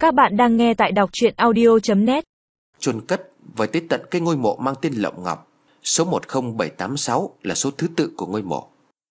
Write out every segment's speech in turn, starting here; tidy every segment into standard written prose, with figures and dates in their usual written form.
Các bạn đang nghe tại đọc truyện audio.net. Chôn cất và tới tận cái ngôi mộ mang tên Lộng Ngọc. Số 10786 là số thứ tự của ngôi mộ.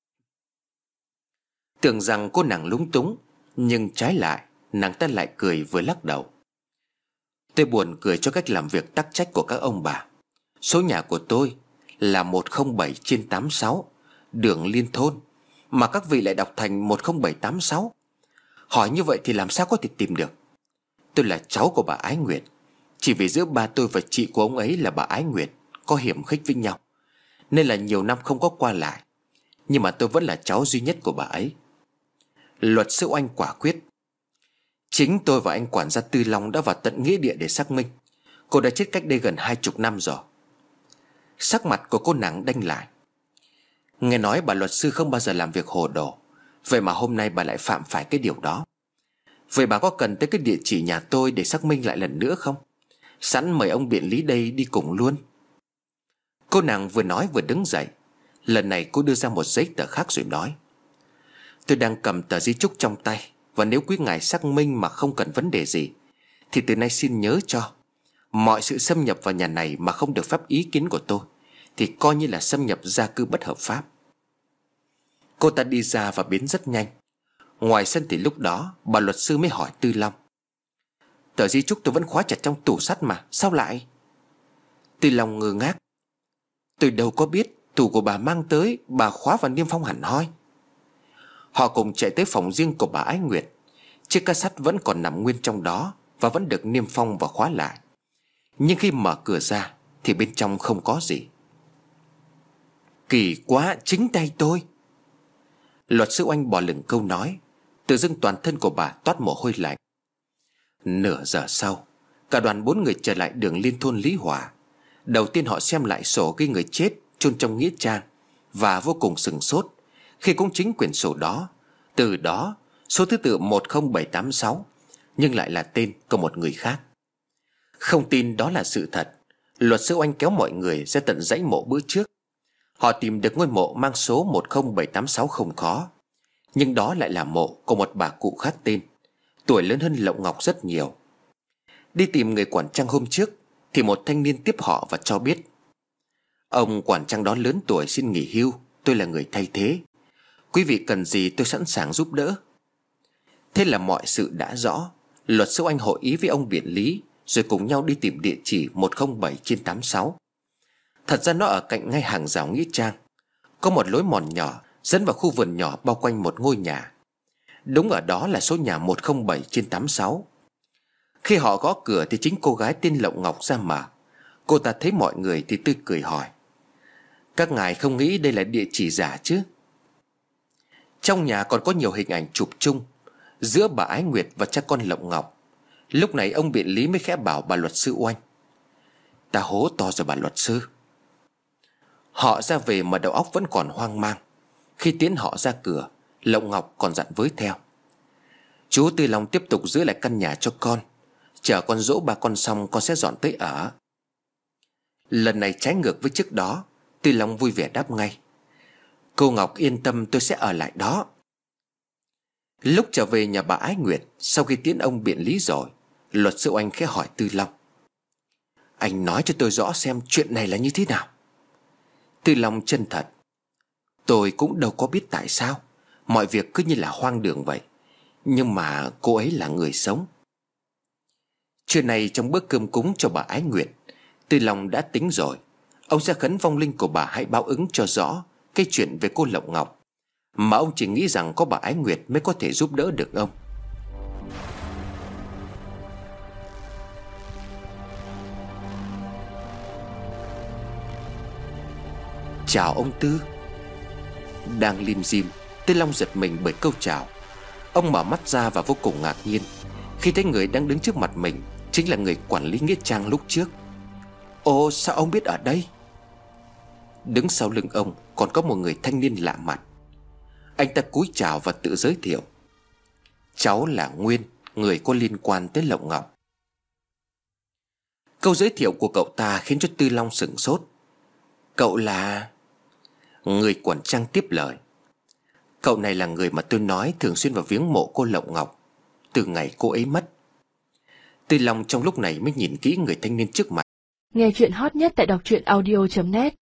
Tưởng rằng cô nàng lúng túng, nhưng trái lại nàng ta lại cười vừa lắc đầu. Tôi buồn cười cho cách làm việc tắc trách của các ông bà. Số nhà của tôi là 107/86 đường Liên Thôn, mà các vị lại đọc thành 10786. Hỏi như vậy thì làm sao có thể tìm được. Tôi là cháu của bà Ái Nguyệt. Chỉ vì giữa ba tôi và chị của ông ấy là bà Ái Nguyệt có hiểm khích với nhau, nên là nhiều năm không có qua lại. Nhưng mà tôi vẫn là cháu duy nhất của bà ấy. Luật sư Oanh quả quyết. Chính tôi và anh quản gia Tư Long đã vào tận nghĩa địa để xác minh. Cô đã chết cách đây gần 20 năm rồi. Sắc mặt của cô nàng đanh lại. Nghe nói bà luật sư không bao giờ làm việc hồ đồ, vậy mà hôm nay bà lại phạm phải cái điều đó. Vậy bà có cần tới cái địa chỉ nhà tôi để xác minh lại lần nữa không? Sẵn mời ông biện lý đây đi cùng luôn. Cô nàng vừa nói vừa đứng dậy. Lần này cô đưa ra một giấy tờ khác rồi nói: Tôi đang cầm tờ di chúc trong tay, và nếu quý ngài xác minh mà không cần vấn đề gì thì từ nay xin nhớ cho, mọi sự xâm nhập vào nhà này mà không được phép ý kiến của tôi thì coi như là xâm nhập gia cư bất hợp pháp. Cô ta đi ra và biến rất nhanh. Ngoài sân thì lúc đó bà luật sư mới hỏi Tư Long: Tờ di chúc tôi vẫn khóa chặt trong tủ sắt mà, sao lại? Tư Long ngơ ngác. Tôi đâu có biết, tủ của bà mang tới, bà khóa và niêm phong hẳn hoi. Họ cùng chạy tới phòng riêng của bà Ái Nguyệt. Chiếc két sắt vẫn còn nằm nguyên trong đó và vẫn được niêm phong và khóa lại. Nhưng khi mở cửa ra thì bên trong không có gì. Kỳ quá, chính tay tôi. Luật sư Oanh bỏ lửng câu nói. Tự dưng toàn thân của bà toát mồ hôi lạnh. Nửa giờ sau, cả đoàn 4 người trở lại đường Liên Thôn Lý Hòa. Đầu tiên họ xem lại sổ ghi người chết chôn trong nghĩa trang, và vô cùng sửng sốt khi cũng chính quyển sổ đó, từ đó số thứ tự 10786 nhưng lại là tên của một người khác. Không tin đó là sự thật, luật sư Oanh kéo mọi người ra tận dãy mộ bữa trước. Họ tìm được ngôi mộ mang số 10786 không khó, nhưng đó lại là mộ của một bà cụ khác tên, tuổi lớn hơn Lộng Ngọc rất nhiều. Đi tìm người quản trang hôm trước thì một thanh niên tiếp họ và cho biết: Ông quản trang đó lớn tuổi xin nghỉ hưu, tôi là người thay thế. Quý vị cần gì tôi sẵn sàng giúp đỡ. Thế là mọi sự đã rõ. Luật sư Anh hội ý với ông biện lý, rồi cùng nhau đi tìm địa chỉ 107/86. Thật ra nó ở cạnh ngay hàng rào nghĩa trang. Có một lối mòn nhỏ dẫn vào khu vườn nhỏ bao quanh một ngôi nhà. Đúng ở đó là số nhà 107/86. Khi họ gõ cửa thì chính cô gái tên Lộng Ngọc ra mở. Cô ta thấy mọi người thì tươi cười hỏi: Các ngài không nghĩ đây là địa chỉ giả chứ? Trong nhà còn có nhiều hình ảnh chụp chung giữa bà Ái Nguyệt và cha con Lộng Ngọc. Lúc này ông biện lý mới khẽ bảo bà luật sư Oanh: Ta hố to rồi bà luật sư. Họ ra về mà đầu óc vẫn còn hoang mang. Khi tiễn họ ra cửa, Lộng Ngọc còn dặn với theo: Chú Tư Long tiếp tục giữ lại căn nhà cho con. Chờ con dỗ ba con xong con sẽ dọn tới ở. Lần này trái ngược với trước đó, Tư Long vui vẻ đáp ngay: Cô Ngọc yên tâm, tôi sẽ ở lại đó. Lúc trở về nhà bà Ái Nguyệt, sau khi tiễn ông biện lý rồi, luật sư Oanh khẽ hỏi Tư Long: Anh nói cho tôi rõ xem chuyện này là như thế nào. Tư Long chân thật: Tôi cũng đâu có biết tại sao mọi việc cứ như là hoang đường vậy. Nhưng mà cô ấy là người sống. Trưa nay trong bữa cơm cúng cho bà Ái Nguyệt, Tư Long đã tính rồi. Ông sẽ khấn vong linh của bà hãy báo ứng cho rõ cái chuyện về cô Lộng Ngọc, mà ông chỉ nghĩ rằng có bà Ái Nguyệt mới có thể giúp đỡ được ông. Chào ông Tư. Đang lim dim, Tư Long giật mình bởi câu chào. Ông mở mắt ra và vô cùng ngạc nhiên khi thấy người đang đứng trước mặt mình chính là người quản lý nghĩa trang lúc trước. Ồ, sao ông biết ở đây? Đứng sau lưng ông còn có một người thanh niên lạ mặt. Anh ta cúi chào và tự giới thiệu: Cháu là Nguyên, người có liên quan tới Lộng Ngọc. Câu giới thiệu của cậu ta khiến cho Tư Long sửng sốt. Cậu là... Người quản trang tiếp lời: Cậu này là người mà tôi nói thường xuyên vào viếng mộ cô Lộng Ngọc từ ngày cô ấy mất. Tư Long trong lúc này mới nhìn kỹ người thanh niên trước mặt. Nghe chuyện hot nhất tại đọc truyện audio.net.